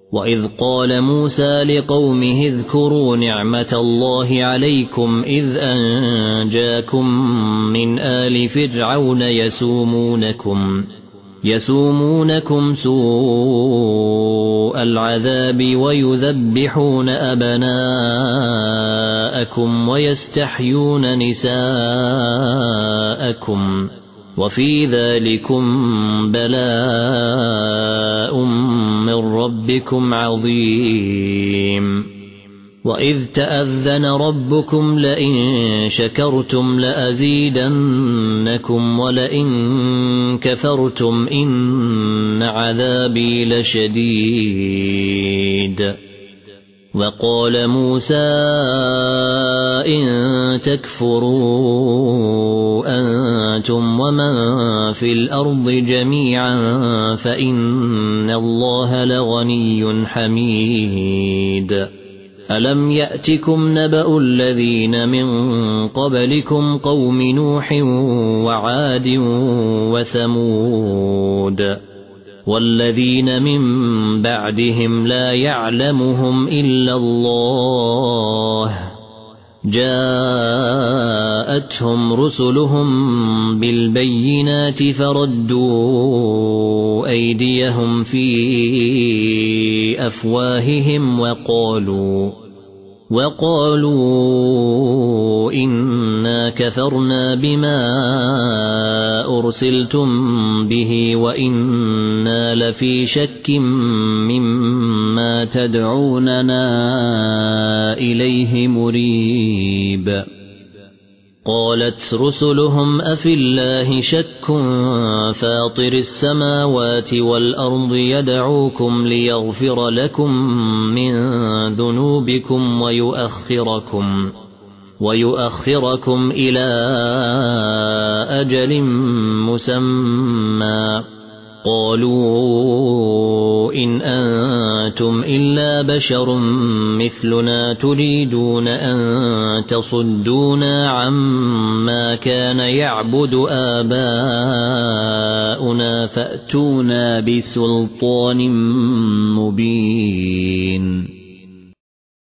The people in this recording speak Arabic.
وإذ قال موسى لقومه اذكروا نعمة الله عليكم إذ أنجاكم من آل فرعون يسومونكم سوء العذاب ويذبحون أبناءكم ويستحيون نساءكم وفي ذلكم بلاء من ربكم عظيم وإذ تأذن ربكم لئن شكرتم لأزيدنكم ولئن كفرتم إن عذابي لشديد وقال موسى إن تكفروا أنتم ومن في الأرض جميعا فإن الله لغني حميد ألم يأتكم نبأ الذين من قبلكم قوم نوح وعاد وثمود والذين من بعدهم لا يعلمهم إلا الله جاءتهم رسلهم بالبينات فردوا أيديهم في أفواههم وقالوا إنا كفرنا بما أرسلتم به وإنا لفي شك مما تدعوننا إليه مريب قالت رسلهم أفي الله شك فاطر السماوات والأرض يدعوكم ليغفر لكم من ذنوبكم ويؤخركم إلى أجل مسمى قالوا إن أنتم إلا بشر مثلنا تريدون أن تصدونا عما كان يعبد آباؤنا فأتونا بسلطان مبين